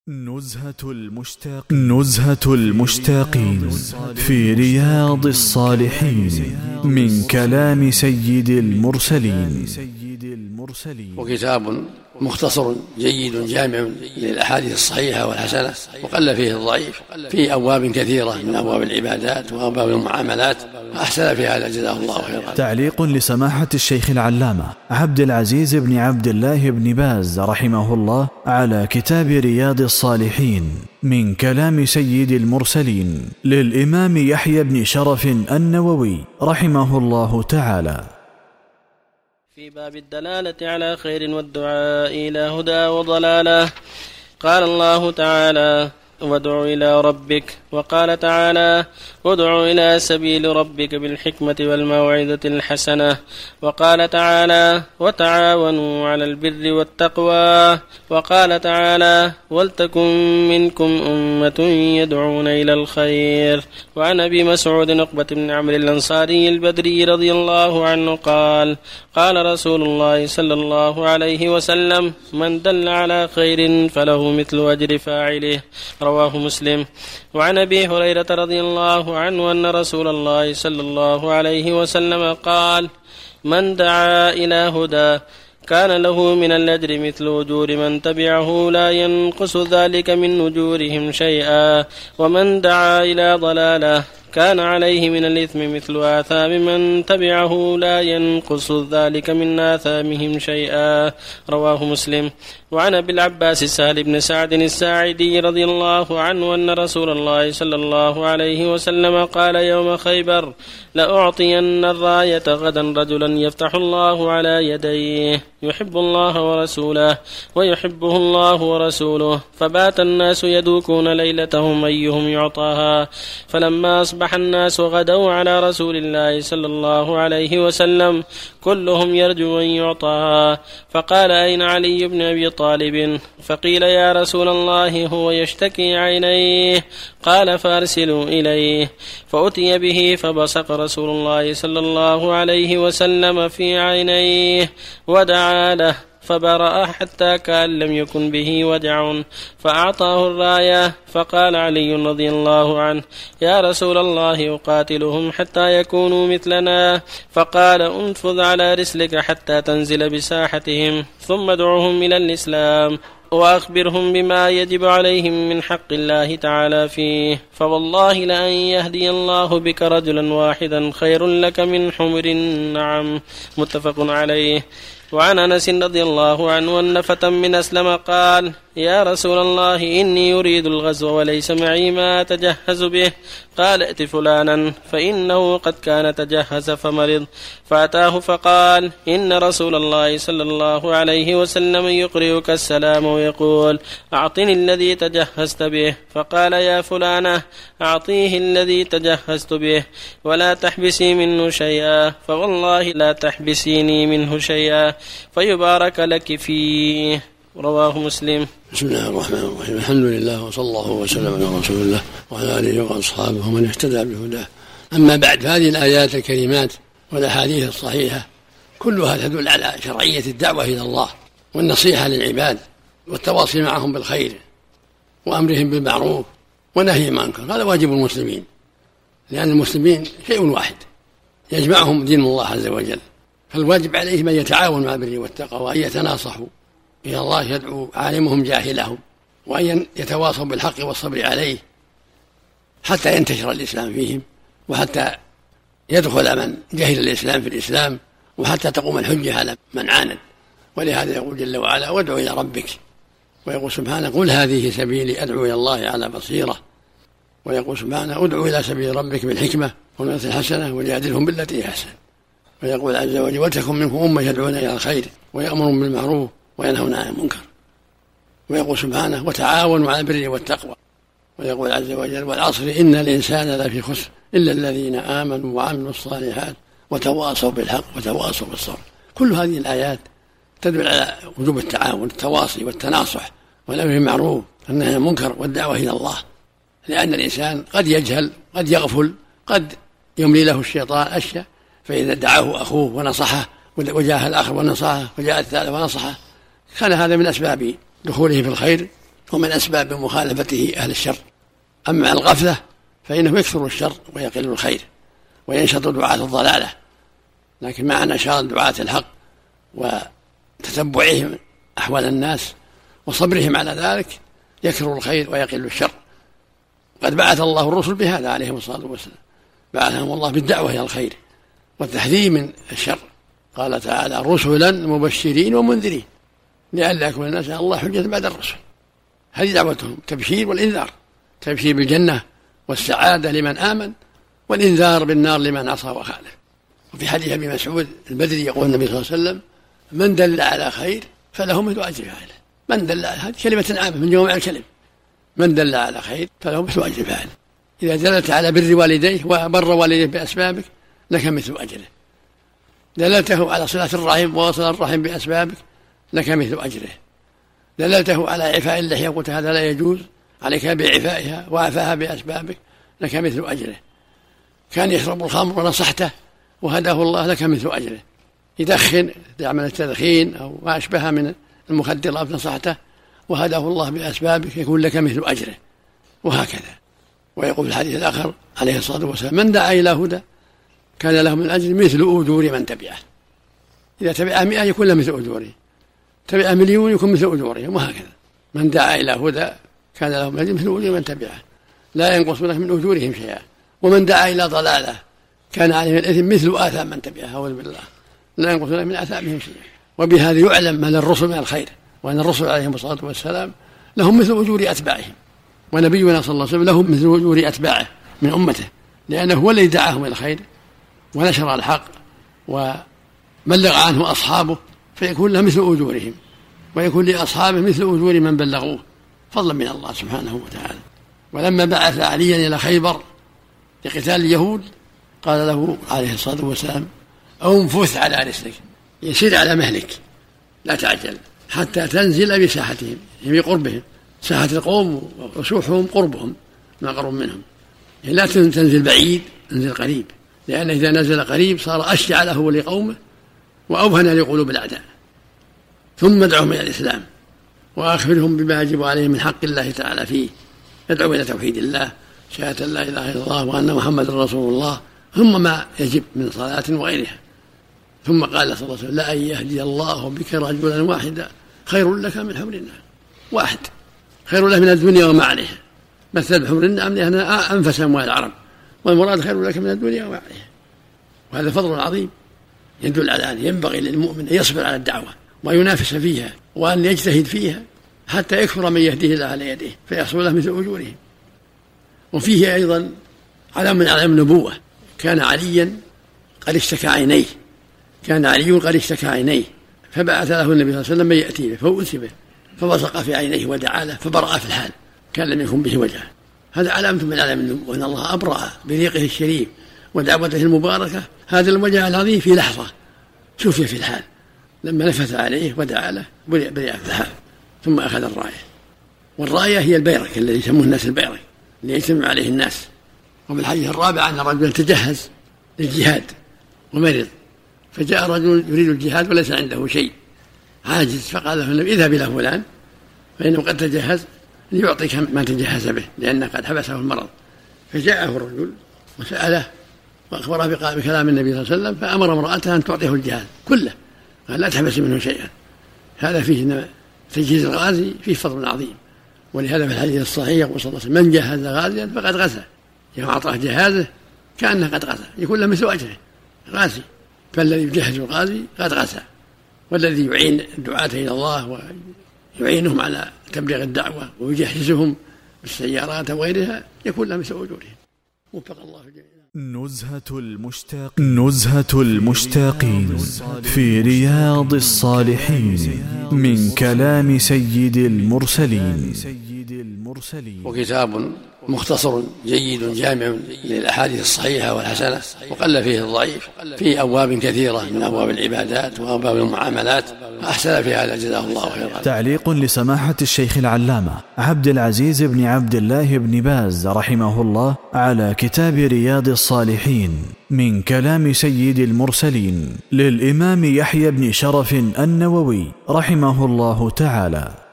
نزهة المشتاقين في رياض الصالحين من كلام سيد المرسلين. وكتاب مختصر جيد جامع للأحاديث الصحيحة والحسنة، وقل فيه الضعيف، في أبواب كثيرة من أبواب العبادات وأبواب المعاملات، أحسن في هذا جزاه الله خيرا. تعليق لسماحة الشيخ العلامة عبد العزيز بن عبد الله بن باز رحمه الله على كتاب رياض الصالحين من كلام سيد المرسلين للإمام يحيى بن شرف النووي رحمه الله تعالى، في باب الدلالة على خير والدعاء إلى هدى وضلالة. قال الله تعالى: وادع إلى ربك، وقال تعالى: ادع إلى سبيل ربك بالحكمة والموعظة الحسنة، وقال تعالى: وتعاونوا على البر والتقوى، وقال تعالى: ولتكن منكم أمة يدعون إلى الخير. وعن أبي مسعود عقبة بن عمرو الأنصاري البدري رضي الله عنه قال: قال رسول الله صلى الله عليه وسلم: من دل على خير فله مثل أجر فاعله، رواه مسلم. وعن أبي هريرة رضي الله عنه أن رسول الله صلى الله عليه وسلم قال: من دعا إلى هدى كان له من الأجر مثل أجور من تبعه لا ينقص ذلك من أجورهم شيئا، ومن دعا إلى ضلالة كان عليه من الإثم مثل آثام من تبعه لا ينقص ذلك من آثامهم شيئا، رواه مسلم. وعن أبي العباس سهل بن سعد الساعدي رضي الله عنه أن رسول الله صلى الله عليه وسلم قال يوم خيبر: لأعطين الراية غدا رجلا يفتح الله على يديه يحب الله ورسوله ويحبه الله ورسوله، فبات الناس يدوكون ليلتهم أيهم يعطاها، فلما أصبح الناس غدوا على رسول الله صلى الله عليه وسلم كلهم يرجو أن يعطاها، فقال: أين علي بن أبي طالب؟ فقيل: يا رسول الله هو يشتكي عينيه. قال: فأرسلوا إليه. فأتي به فبصق رسول الله صلى الله عليه وسلم في عينيه ودعا له فبرأ حتى كأن لم يكن به وجع، فأعطاه الراية. فقال علي رضي الله عنه: يا رسول الله أقاتلهم حتى يكونوا مثلنا؟ فقال: انفذ على رسلك حتى تنزل بساحتهم، ثم ادعوهم إلى الإسلام وأخبرهم بما يجب عليهم من حق الله تعالى فيه، فوالله لأن يهدي الله بك رجلا واحدا خير لك من حمر النعم، متفق عليه. وعن أنس رضي الله عنه أن فتى من أسلم قال: يا رسول الله إني أريد الغزو وليس معي ما أتجهز به. قال: ائت فلانا فإنه قد كان تجهز فمرض. فأتاه فقال: إن رسول الله صلى الله عليه وسلم يقرئك السلام ويقول: أعطني الذي تجهزت به. فقال: يا فلانة أعطيه الذي تجهزت به ولا تحبسي منه شيئا، فوالله لا تحبسيني منه شيئا فيبارك لك فيه، رواه مسلم. بسم الله الرحمن الرحيم، الحمد لله وصلى الله وسلم على رسول الله وعلى آله وأصحابه ومن اهتدى بهداه. أما بعد، هذه الآيات الكريمات والأحاديث الصحيحة كلها تدل على شرعية الدعوة إلى الله والنصيحة للعباد والتواصي معهم بالخير وأمرهم بالمعروف ونهي عن المنكر. هذا واجب المسلمين، لأن المسلمين شيء واحد يجمعهم دين الله عز وجل، فالواجب عليهم أن يتعاونوا على البر والتقوى وأن يتناصحوا إلى الله، يدعو عالمهم جاهلهم، وأن يتواصوا بالحق والصبر عليه حتى ينتشر الإسلام فيهم، وحتى يدخل من جهل الإسلام في الإسلام، وحتى تقوم الحجة على من عاند. ولهذا يقول جل وعلا: وادعو إلى ربك. ويقول سبحانه: قل هذه سبيلي أدعو إلى الله على بصيرة. ويقول سبحانه: ادعو إلى سبيل ربك بالحكمة والموعظة الحسنة وجادلهم بالتي أحسن. ويقول عز وجل: ولتكن منكم أمة يدعون إلى الخير ويأمرون بالمعروف وينهون عن المنكر. ويقول سبحانه: وتعاونوا على البر والتقوى. ويقول عز وجل: والعصر إن الإنسان لفي خسر إلا الذين آمنوا وعملوا الصالحات وتواصوا بالحق وتواصوا بالصبر. كل هذه الآيات تدل على وجوب التعاون والتواصي والتناصح والأمر بالمعروف والنهي عن المنكر والدعوة إلى الله، لأن الإنسان قد يجهل، قد يغفل، قد يملي له الشيطان أشياء، فإذا دعاه أخوه ونصحه وجاء الآخر ونصحه وجاء الثالث ونصحه كان هذا من أسباب دخوله في الخير ومن أسباب مخالفته أهل الشر. أما الغفلة فإنه يكثر الشر ويقل الخير وينشط دعاة الضلالة، لكن مع نشاط دعاة الحق وتتبعهم أحوال الناس وصبرهم على ذلك يكثر الخير ويقل الشر. قد بعث الله الرسل بهذا عليهم الصلاة والسلام، بعثهم الله بالدعوة إلى الخير والتحذير من الشر. قال تعالى: رسلا مبشرين ومنذرين لئلا يكون الناس على الله حجة بعد الرسل. هذه دعوتهم، تبشير والإنذار، تبشير بالجنة والسعادة لمن آمن، والإنذار بالنار لمن عصى وخالف. وفي حديث أبي مسعود البدري يقول النبي صلى الله عليه وسلم: من دل على خير فله مثل أجر فاعله. من دل على، هذه كلمة عامة من جوامع الكلم، من دل على خير فله مثل أجر فاعله. إذا دلت على بر والديه وبر والديه بأسبابك لك مثل أجره. دللته على صلة الرحم ووصل الرحم بأسبابك لك مثل أجره. دللته على عفاء اللحية وقلت هذا لا يجوز، عليك بعفائها وعفاها بأسبابك لك مثل أجره. كان يشرب الخمر ونصحته وهداه الله لك مثل أجره. يدخن، يعمل التدخين أو ما أشبه من المخدرات نصحته وهداه الله بأسبابك يكون لك مثل أجره، وهكذا. ويقول في الحديث الآخر عليه الصلاة والسلام: من دعا إلى هدى كان له من أجر مثل أجور من تبعه. إذا تبع 100 يكون له مثل أجوره، تبع 1,000,000 يكون مثل أجورهم، وهكذا. من دعا إلى هدى كان له من أجر مثل أجور من تبعه لا ينقص لك من أجورهم شيئا. ومن دعا إلى ضلالة كان عليه الإثم مثل آثام من تبعه، أعوذ بالله، لا ينقص لك من آثامهم شيئا. وبهذا يعلم ما للرسل من الخير، وأن الرسل عليهم الصلاة والسلام لهم مثل أجور أتباعهم، ونبينا صلى الله عليه وسلم له مثل أجور أتباعه من أمته، لأنه هو الذي دعاهم إلى الخير ونشر الحق وبلغ عنه أصحابه، فيكون له مثل أجورهم، ويكون لأصحابه مثل أجور من بلغوه، فضلا من الله سبحانه وتعالى. ولما بعث عليا إلى خيبر لقتال اليهود قال له عليه الصلاة والسلام: أنفث على رسلك، يسير على مهلك، لا تعجل حتى تنزل بساحتهم، يعني بقربهم، ساحة القوم وسوحهم قربهم ما قرب منهم، يعني لا تنزل بعيد، انزل قريب، لأن إذا نزل قريب صار أشجع له ولقومه وأوهن لقلوب الأعداء. ثم ادعوهم إلى الإسلام وأخبرهم بما يجب عليهم من حق الله تعالى فيه، يدعو إلى توحيد الله، شهادة لا إله إلا الله وأن محمد رسول الله، ثم ما يجب من صلاة وغيرها. ثم قال صلى الله عليه وسلم: لا أن يهدي الله بك رجلا واحدا خير لك من حمر النعم. واحد خير لك من الدنيا وما عليها، مثل بحمر النعم لأنها أنفس أموال العرب، والمراد خير لك من الدنيا وما عليها. وهذا فضل عظيم يدل على أن ينبغي للمؤمن أن يصبر على الدعوة وينافس فيها وأن يجتهد فيها حتى يكثر من يهديه الله على يديه فيحصل له مثل أجورهم. وفيه أيضا علامة من علامات النبوة، كان عليا قد اشتكى عينيه، كان علي قد اشتكى عينيه، فبعث له النبي صلى الله عليه وسلم من يأتي به فأوتي به فبصق في عينيه ودعا له فبرأ في الحال، كان لم يكن به وجه. هذا علامة من علامات النبوة، أن الله أبرأ بريقه الشريف ودعوته المباركة هذا الوجه العظيم في لحظة شفي في الحال، لما نفث عليه ودعا له برئ في الحال. ثم أخذ الراية، والراية هي البيرك الذي يسموه الناس البيرك اللي يجتمع عليه الناس. وفي الحديث الرابع أن رجلا تجهز للجهاد ومرض، فجاء رجل يريد الجهاد وليس عنده شيء عاجز، فقال له النبي: اذهب إلى فلان فإنه قد تجهز ليعطيك ما تجهز به لأنه قد حبسه المرض. فجاءه الرجل وسأله وأخبره بكلام النبي صلى الله عليه وسلم، فأمر امرأته أن تعطيه الجهاد كله، قال: لا تحبس منه شيئا. هذا فيه تجهيز الغازي فيه فضل عظيم. ولهذا في الحديث الصحيح يقول صلى الله عليه وسلم: من جهز غازيا فقد غزا، يعني أعطاه جهازه كأنه قد غزا، يكون له مثل أجره غازي. فالذي يجهز الغازي قد غزا، والذي يعين الدعاة إلى الله ويعينهم على تبليغ الدعوة ويجهزهم بالسيارات وغيرها يكون له مثل أجورهم. وفق الله جميعا. نزهة المشتاقين في رياض الصالحين من كلام سيد المرسلين. وكتاب مختصر جيد جامع للأحاديث الصحيحة والحسنة، وقل فيه الضعيف، في أبواب كثيرة من أبواب العبادات وأبواب المعاملات، أحسن في هذا جزاه الله خيرا. تعليق لسماحة الشيخ العلامة عبد العزيز بن عبد الله بن باز رحمه الله على كتاب رياض الصالحين من كلام سيد المرسلين للإمام يحيى بن شرف النووي رحمه الله تعالى.